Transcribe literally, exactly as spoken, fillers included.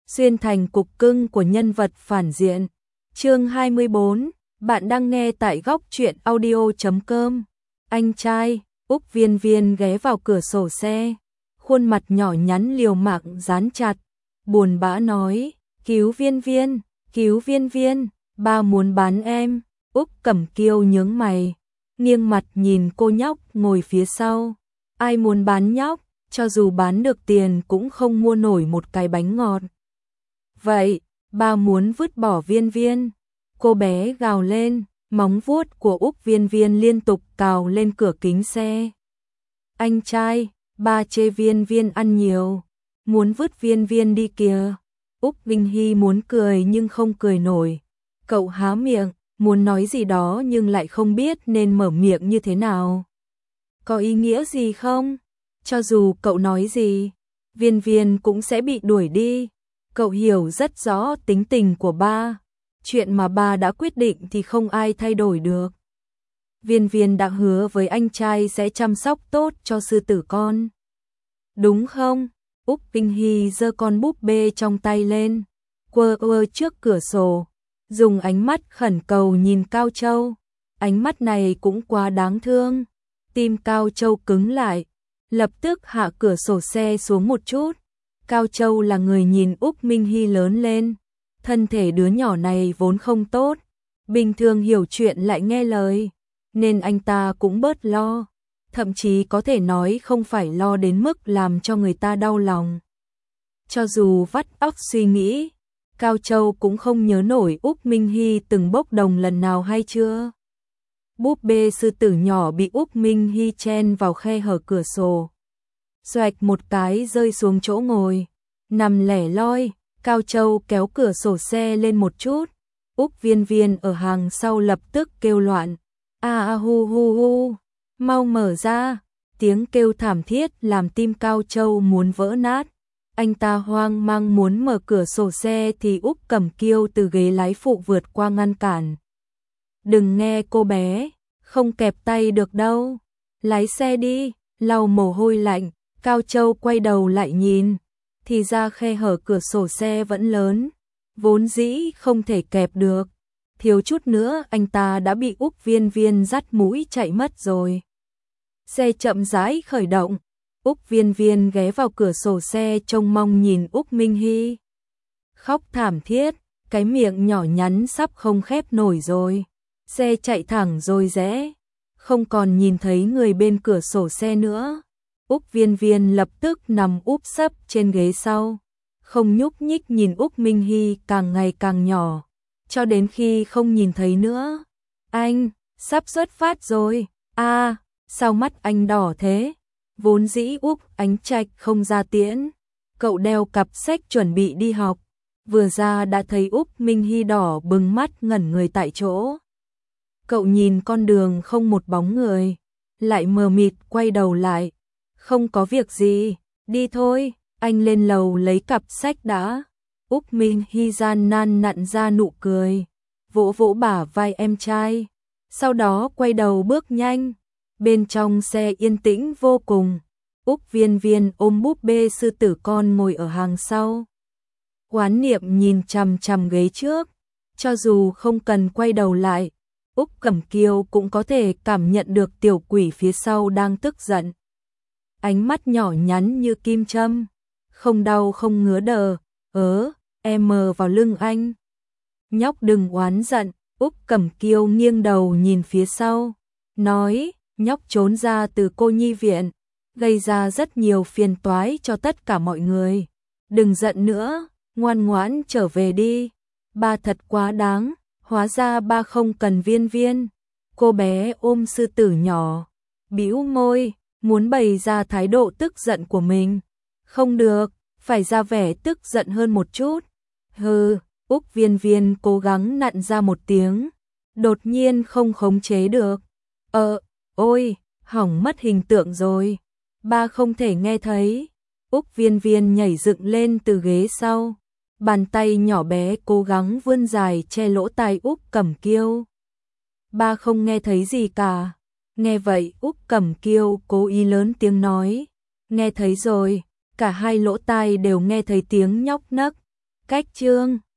xuyên thành cục cưng của nhân vật phản diện. Chương hai mươi bốn, bạn đang nghe tại góc truyện audio chấm com. Anh trai, Úc Viên Viên ghé vào cửa sổ xe, khuôn mặt nhỏ nhắn liều mạng dán chặt, buồn bã nói, cứu Viên Viên, cứu Viên Viên, ba muốn bán em. Úc Cẩm Kiêu nhướng mày, nghiêng mặt nhìn cô nhóc ngồi phía sau. Ai muốn bán nhóc, cho dù bán được tiền cũng không mua nổi một cái bánh ngọt. Vậy, ba muốn vứt bỏ Viên Viên. Cô bé gào lên, móng vuốt của Úc Viên Viên liên tục cào lên cửa kính xe. Anh trai, ba chê Viên Viên ăn nhiều, muốn vứt Viên Viên đi kìa. Úc Vinh Hy muốn cười nhưng không cười nổi. Cậu há miệng, muốn nói gì đó nhưng lại không biết nên mở miệng như thế nào. Có ý nghĩa gì không? Cho dù cậu nói gì, Viên Viên cũng sẽ bị đuổi đi. Cậu hiểu rất rõ tính tình của ba. Chuyện mà ba đã quyết định thì không ai thay đổi được. Viên Viên đã hứa với anh trai sẽ chăm sóc tốt cho sư tử con. Đúng không? Úc Vinh Hy giơ con búp bê trong tay lên, quơ quơ trước cửa sổ, dùng ánh mắt khẩn cầu nhìn Cao Châu. Ánh mắt này cũng quá đáng thương. Tim Cao Châu cứng lại, lập tức hạ cửa sổ xe xuống một chút. Cao Châu là người nhìn Úc Minh Hy lớn lên. Thân thể đứa nhỏ này vốn không tốt, bình thường hiểu chuyện lại nghe lời, nên anh ta cũng bớt lo, thậm chí có thể nói không phải lo đến mức làm cho người ta đau lòng. Cho dù vắt óc suy nghĩ, Cao Châu cũng không nhớ nổi Úc Minh Hy từng bốc đồng lần nào hay chưa. Búp bê sư tử nhỏ bị Úc Minh Hy chen vào khe hở cửa sổ, xoạch một cái rơi xuống chỗ ngồi, nằm lẻ loi. Cao Châu kéo cửa sổ xe lên một chút. Úc Viên Viên ở hàng sau lập tức kêu loạn. A a hu hu hu, mau mở ra. Tiếng kêu thảm thiết làm tim Cao Châu muốn vỡ nát. Anh ta hoang mang muốn mở cửa sổ xe thì Úc Cẩm Kiêu từ ghế lái phụ vượt qua ngăn cản. Đừng nghe cô bé, không kẹp tay được đâu. Lái xe đi. Lau mồ hôi lạnh, Cao Châu quay đầu lại nhìn. Thì ra khe hở cửa sổ xe vẫn lớn, vốn dĩ không thể kẹp được. Thiếu chút nữa anh ta đã bị Úc Viên Viên dắt mũi chạy mất rồi. Xe chậm rãi khởi động, Úc Viên Viên ghé vào cửa sổ xe trông mong nhìn Úc Minh Hy. Khóc thảm thiết, cái miệng nhỏ nhắn sắp không khép nổi rồi. Xe chạy thẳng rồi rẽ, không còn nhìn thấy người bên cửa sổ xe nữa. Úc Viên Viên lập tức nằm úp sấp trên ghế sau, không nhúc nhích nhìn Úc Minh Hy càng ngày càng nhỏ, cho đến khi không nhìn thấy nữa. Anh, sắp xuất phát rồi. A, à, sao mắt anh đỏ thế? Vốn dĩ Úc Ánh Trạch không ra tiễn, cậu đeo cặp sách chuẩn bị đi học, vừa ra đã thấy Úc Minh Hy đỏ bừng mắt ngẩn người tại chỗ. Cậu nhìn con đường không một bóng người, lại mờ mịt quay đầu lại. Không có việc gì, đi thôi, anh lên lầu lấy cặp sách đã. Úc Minh Hy gian nan nặn ra nụ cười, vỗ vỗ bả vai em trai, sau đó quay đầu bước nhanh. Bên trong xe yên tĩnh vô cùng, Úc Viên Viên ôm búp bê sư tử con ngồi ở hàng sau. Quán Niệm nhìn chằm chằm ghế trước, cho dù không cần quay đầu lại, Úc Cẩm Kiêu cũng có thể cảm nhận được tiểu quỷ phía sau đang tức giận. Ánh mắt nhỏ nhắn như kim châm, không đau không ngứa đờ, ớ, em mờ vào lưng anh. Nhóc đừng oán giận. Úc Cẩm Kiêu nghiêng đầu nhìn phía sau, nói, nhóc trốn ra từ cô nhi viện, gây ra rất nhiều phiền toái cho tất cả mọi người. Đừng giận nữa, ngoan ngoãn trở về đi. Ba thật quá đáng, hóa ra ba không cần Viên Viên. Cô bé ôm sư tử nhỏ, bĩu môi, muốn bày ra thái độ tức giận của mình. Không được, phải ra vẻ tức giận hơn một chút. Hừ, Úc Viên Viên cố gắng nặn ra một tiếng, đột nhiên không khống chế được. Ờ, ôi, hỏng mất hình tượng rồi. Ba không thể nghe thấy. Úc Viên Viên nhảy dựng lên từ ghế sau, bàn tay nhỏ bé cố gắng vươn dài che lỗ tai Úc Cẩm Kiêu. Ba không nghe thấy gì cả. Nghe vậy Úc Cẩm Kiêu cố ý lớn tiếng nói, nghe thấy rồi. Cả hai lỗ tai đều nghe thấy tiếng nhóc nấc. cách chương